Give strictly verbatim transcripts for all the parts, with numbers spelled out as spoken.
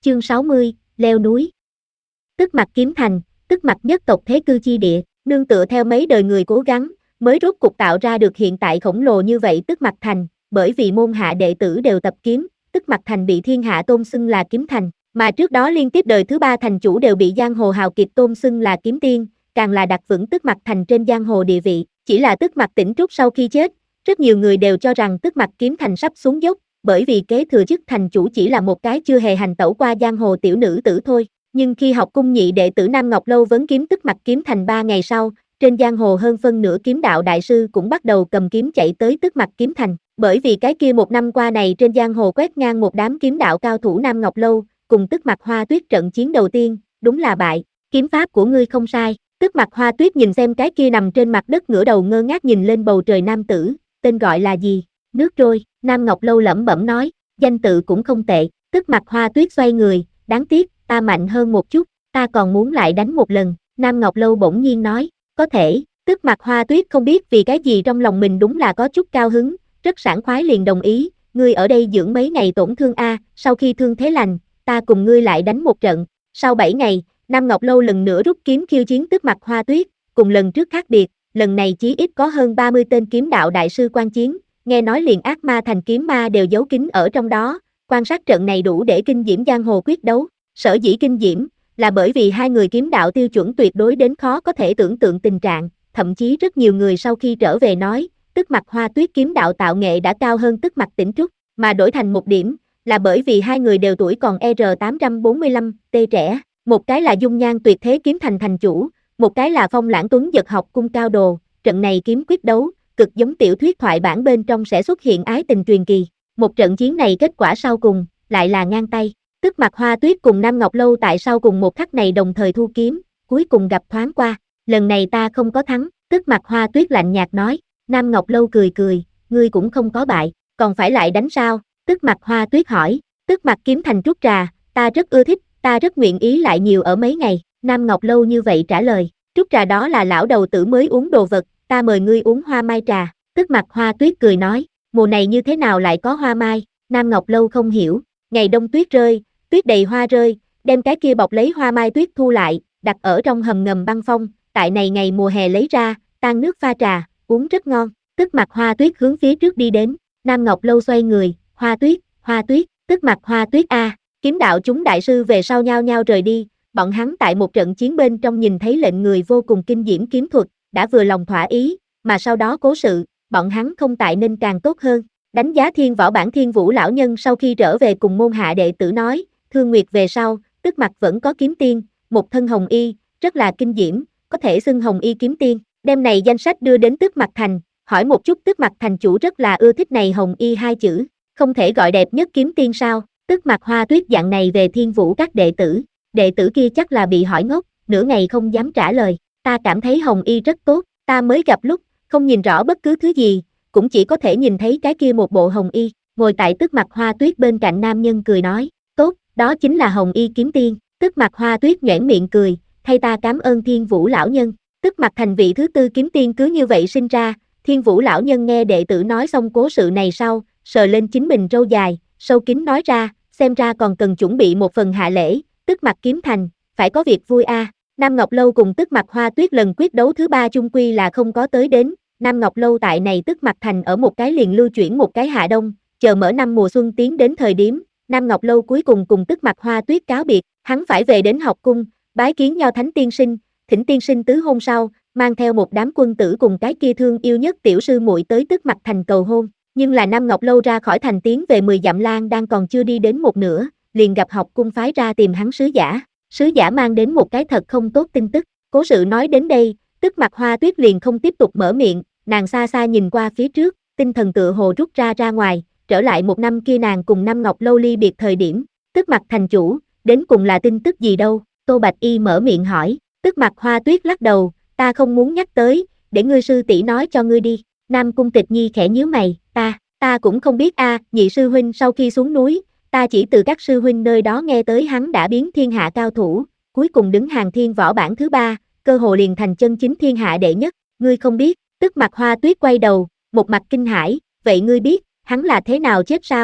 Chương sáu mươi, leo núi. Tức Mặc Kiếm Thành, Tức Mặc nhất tộc thế cư chi địa, nương tựa theo mấy đời người cố gắng, mới rốt cục tạo ra được hiện tại khổng lồ như vậy Tức Mặc Thành, bởi vì môn hạ đệ tử đều tập kiếm, Tức Mặc Thành bị thiên hạ tôn xưng là Kiếm Thành, mà trước đó liên tiếp đời thứ ba thành chủ đều bị giang hồ hào kiệt tôn xưng là Kiếm Tiên, càng là đặt vững Tức Mặc Thành trên giang hồ địa vị, chỉ là Tức Mặc Tỉnh Trúc sau khi chết, rất nhiều người đều cho rằng Tức Mặc Kiếm Thành sắp xuống dốc, bởi vì kế thừa chức thành chủ chỉ là một cái chưa hề hành tẩu qua giang hồ tiểu nữ tử thôi. Nhưng khi học cung nhị đệ tử Nam Ngọc Lâu vấn kiếm Tức Mặc Kiếm Thành ba ngày sau, trên giang hồ hơn phân nửa kiếm đạo đại sư cũng bắt đầu cầm kiếm chạy tới Tức Mặc Kiếm Thành, bởi vì cái kia một năm qua này trên giang hồ quét ngang một đám kiếm đạo cao thủ Nam Ngọc Lâu, cùng Tức Mặc Hoa Tuyết trận chiến đầu tiên, đúng là bại, kiếm pháp của ngươi không sai. Tức Mặc Hoa Tuyết nhìn xem cái kia nằm trên mặt đất ngửa đầu ngơ ngác nhìn lên bầu trời nam tử, tên gọi là gì? Nước trôi. Nam Ngọc Lâu lẩm bẩm nói, danh tự cũng không tệ. Tức Mặc Hoa Tuyết xoay người, đáng tiếc, ta mạnh hơn một chút, ta còn muốn lại đánh một lần. Nam Ngọc Lâu bỗng nhiên nói, có thể. Tức Mặc Hoa Tuyết không biết vì cái gì trong lòng mình đúng là có chút cao hứng, rất sảng khoái liền đồng ý, ngươi ở đây dưỡng mấy ngày tổn thương a, sau khi thương thế lành, ta cùng ngươi lại đánh một trận. Sau bảy ngày, Nam Ngọc Lâu lần nữa rút kiếm khiêu chiến Tức Mặc Hoa Tuyết, cùng lần trước khác biệt, lần này chí ít có hơn ba mươi tên kiếm đạo đại sư quan chiến, nghe nói liền ác ma thành kiếm ma đều giấu kín ở trong đó, quan sát trận này đủ để kinh diễm giang hồ quyết đấu. Sở dĩ kinh diễm, là bởi vì hai người kiếm đạo tiêu chuẩn tuyệt đối đến khó có thể tưởng tượng tình trạng, thậm chí rất nhiều người sau khi trở về nói, Tức Mặc Hoa Tuyết kiếm đạo tạo nghệ đã cao hơn Tức Mặc Tỉnh Trúc, mà đổi thành một điểm, là bởi vì hai người đều tuổi còn R tám trăm bốn mươi lăm, t trẻ, một cái là dung nhan tuyệt thế kiếm thành thành chủ, một cái là phong lãng tuấn giật học cung cao đồ, trận này kiếm quyết đấu, cực giống tiểu thuyết thoại bản bên trong sẽ xuất hiện ái tình truyền kỳ. Một trận chiến này kết quả sau cùng, lại là ngang tay. Tức Mặc Hoa Tuyết cùng Nam Ngọc Lâu tại sau cùng một khắc này đồng thời thu kiếm, cuối cùng gặp thoáng qua. Lần này ta không có thắng, Tức Mặc Hoa Tuyết lạnh nhạt nói. Nam Ngọc Lâu cười cười, ngươi cũng không có bại, còn phải lại đánh sao? Tức Mặc Hoa Tuyết hỏi. Tức Mặc Kiếm Thành trúc trà, ta rất ưa thích, ta rất nguyện ý lại nhiều ở mấy ngày. Nam Ngọc Lâu như vậy trả lời, trúc trà đó là lão đầu tử mới uống đồ vật, ta mời ngươi uống hoa mai trà. Tức Mặc Hoa Tuyết cười nói, mùa này như thế nào lại có hoa mai? Nam Ngọc Lâu không hiểu, ngày đông tuyết rơi, tuyết đầy hoa rơi, đem cái kia bọc lấy hoa mai tuyết thu lại, đặt ở trong hầm ngầm băng phong, tại này ngày mùa hè lấy ra, tan nước pha trà, uống rất ngon. Tức Mặc Hoa Tuyết hướng phía trước đi đến, Nam Ngọc Lâu xoay người, Hoa Tuyết, Hoa Tuyết, Tức Mặc Hoa Tuyết a. Kiếm đạo chúng đại sư về sau nhao nhao rời đi, bọn hắn tại một trận chiến bên trong nhìn thấy lệnh người vô cùng kinh diễm kiếm thuật, đã vừa lòng thỏa ý, mà sau đó cố sự, bọn hắn không tại nên càng tốt hơn. Đánh giá thiên võ bản Thiên Vũ lão nhân sau khi trở về cùng môn hạ đệ tử nói, Thương Nguyệt về sau, Tức Mặc vẫn có kiếm tiên, một thân hồng y, rất là kinh diễm, có thể xưng hồng y kiếm tiên. Đem này danh sách đưa đến Tức Mặc Thành, hỏi một chút Tức Mặc Thành chủ rất là ưa thích này hồng y hai chữ, không thể gọi đẹp nhất kiếm tiên sao? Tức Mặc Hoa Tuyết dạng này về Thiên Vũ các đệ tử, đệ tử kia chắc là bị hỏi ngốc, nửa ngày không dám trả lời. Ta cảm thấy hồng y rất tốt, ta mới gặp lúc, không nhìn rõ bất cứ thứ gì, cũng chỉ có thể nhìn thấy cái kia một bộ hồng y. Ngồi tại Tức Mặc Hoa Tuyết bên cạnh nam nhân cười nói, tốt, đó chính là hồng y kiếm tiên. Tức Mặc Hoa Tuyết nhoẻn miệng cười, thay ta cảm ơn Thiên Vũ lão nhân. Tức Mặc Thành vị thứ tư kiếm tiên cứ như vậy sinh ra. Thiên Vũ lão nhân nghe đệ tử nói xong cố sự này sau, sờ lên chính mình râu dài, sâu kín nói ra, xem ra còn cần chuẩn bị một phần hạ lễ. Tức Mặc Kiếm Thành, phải có việc vui a. À. Nam Ngọc Lâu cùng Tức Mặc Hoa Tuyết lần quyết đấu thứ ba chung quy là không có tới đến. Nam Ngọc Lâu tại này Tức Mặc Thành ở một cái liền lưu chuyển một cái hạ đông, chờ mở năm mùa xuân tiến đến thời điểm, Nam Ngọc Lâu cuối cùng cùng Tức Mặc Hoa Tuyết cáo biệt, hắn phải về đến học cung, bái kiến Nho Thánh tiên sinh, thỉnh tiên sinh tứ hôn sau, mang theo một đám quân tử cùng cái kia thương yêu nhất tiểu sư muội tới Tức Mặc Thành cầu hôn. Nhưng là Nam Ngọc Lâu ra khỏi thành tiến về mười dặm lang đang còn chưa đi đến một nửa, liền gặp học cung phái ra tìm hắn sứ giả. Sứ giả mang đến một cái thật không tốt tin tức. Cố sự nói đến đây, Tức Mặc Hoa Tuyết liền không tiếp tục mở miệng, nàng xa xa nhìn qua phía trước, tinh thần tựa hồ rút ra ra ngoài, trở lại một năm kia nàng cùng Nam Ngọc Lâu ly biệt thời điểm. Tức Mặc thành chủ, đến cùng là tin tức gì đâu? Tô Bạch Y mở miệng hỏi. Tức Mặc Hoa Tuyết lắc đầu, ta không muốn nhắc tới, để ngươi sư tỷ nói cho ngươi đi. Nam Cung Tịch Nhi khẽ nhíu mày, ta, ta cũng không biết a. Nhị sư huynh sau khi xuống núi, ta chỉ từ các sư huynh nơi đó nghe tới hắn đã biến thiên hạ cao thủ, cuối cùng đứng hàng thiên võ bản thứ ba, cơ hồ liền thành chân chính thiên hạ đệ nhất, ngươi không biết. Tức Mặc Hoa Tuyết quay đầu, một mặt kinh hãi, vậy ngươi biết, hắn là thế nào chết sao?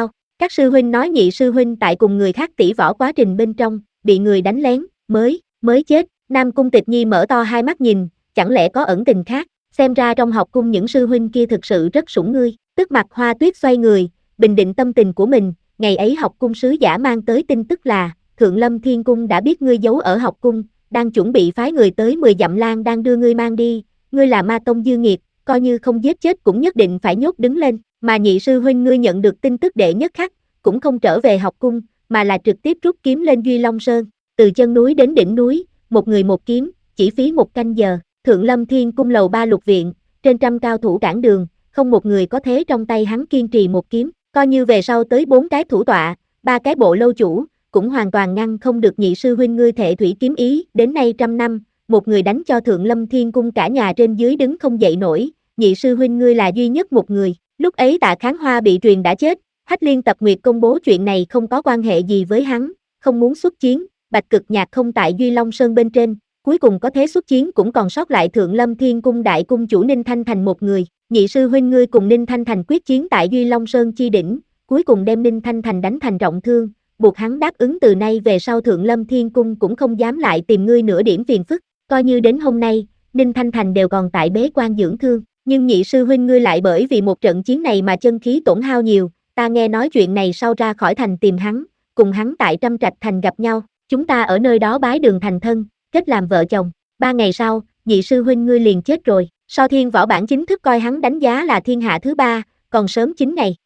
Các sư huynh nói nhị sư huynh tại cùng người khác tỷ võ quá trình bên trong, bị người đánh lén, mới, mới chết. Nam Cung Tịch Nhi mở to hai mắt nhìn, chẳng lẽ có ẩn tình khác, xem ra trong học cung những sư huynh kia thực sự rất sủng ngươi. Tức Mặc Hoa Tuyết xoay người, bình định tâm tình của mình, ngày ấy học cung sứ giả mang tới tin tức là, Thượng Lâm Thiên Cung đã biết ngươi giấu ở học cung, đang chuẩn bị phái người tới mười dặm lang đang đưa ngươi mang đi, ngươi là ma tông dư nghiệt, coi như không giết chết cũng nhất định phải nhốt đứng lên, mà nhị sư huynh ngươi nhận được tin tức đệ nhất khắc, cũng không trở về học cung, mà là trực tiếp rút kiếm lên Duy Long Sơn, từ chân núi đến đỉnh núi, một người một kiếm, chỉ phí một canh giờ. Thượng Lâm Thiên Cung lầu ba lục viện, trên trăm cao thủ cản đường, không một người có thế trong tay hắn kiên trì một kiếm, coi như về sau tới bốn cái thủ tọa, ba cái bộ lâu chủ, cũng hoàn toàn ngăn không được nhị sư huynh ngươi thệ thủy kiếm ý, đến nay trăm năm, một người đánh cho Thượng Lâm Thiên Cung cả nhà trên dưới đứng không dậy nổi, nhị sư huynh ngươi là duy nhất một người. Lúc ấy Tạ Kháng Hoa bị truyền đã chết, Hách Liên Tập Nguyệt công bố chuyện này không có quan hệ gì với hắn, không muốn xuất chiến, Bạch Cực Nhạc không tại Duy Long Sơn bên trên, cuối cùng có thế xuất chiến cũng còn sót lại Thượng Lâm Thiên Cung đại cung chủ Ninh Thanh Thành một người, nhị sư huynh ngươi cùng Ninh Thanh Thành quyết chiến tại Duy Long Sơn chi đỉnh, cuối cùng đem Ninh Thanh Thành đánh thành trọng thương, buộc hắn đáp ứng từ nay về sau Thượng Lâm Thiên Cung cũng không dám lại tìm ngươi nửa điểm phiền phức, coi như đến hôm nay, Ninh Thanh Thành đều còn tại bế quan dưỡng thương, nhưng nhị sư huynh ngươi lại bởi vì một trận chiến này mà chân khí tổn hao nhiều, ta nghe nói chuyện này sau ra khỏi thành tìm hắn, cùng hắn tại Trăm Trạch Thành gặp nhau, chúng ta ở nơi đó bái đường thành thân, kết làm vợ chồng, ba ngày sau, nhị sư huynh ngươi liền chết rồi, So Thiên Võ Bản chính thức coi hắn đánh giá là thiên hạ thứ ba, còn sớm chín ngày.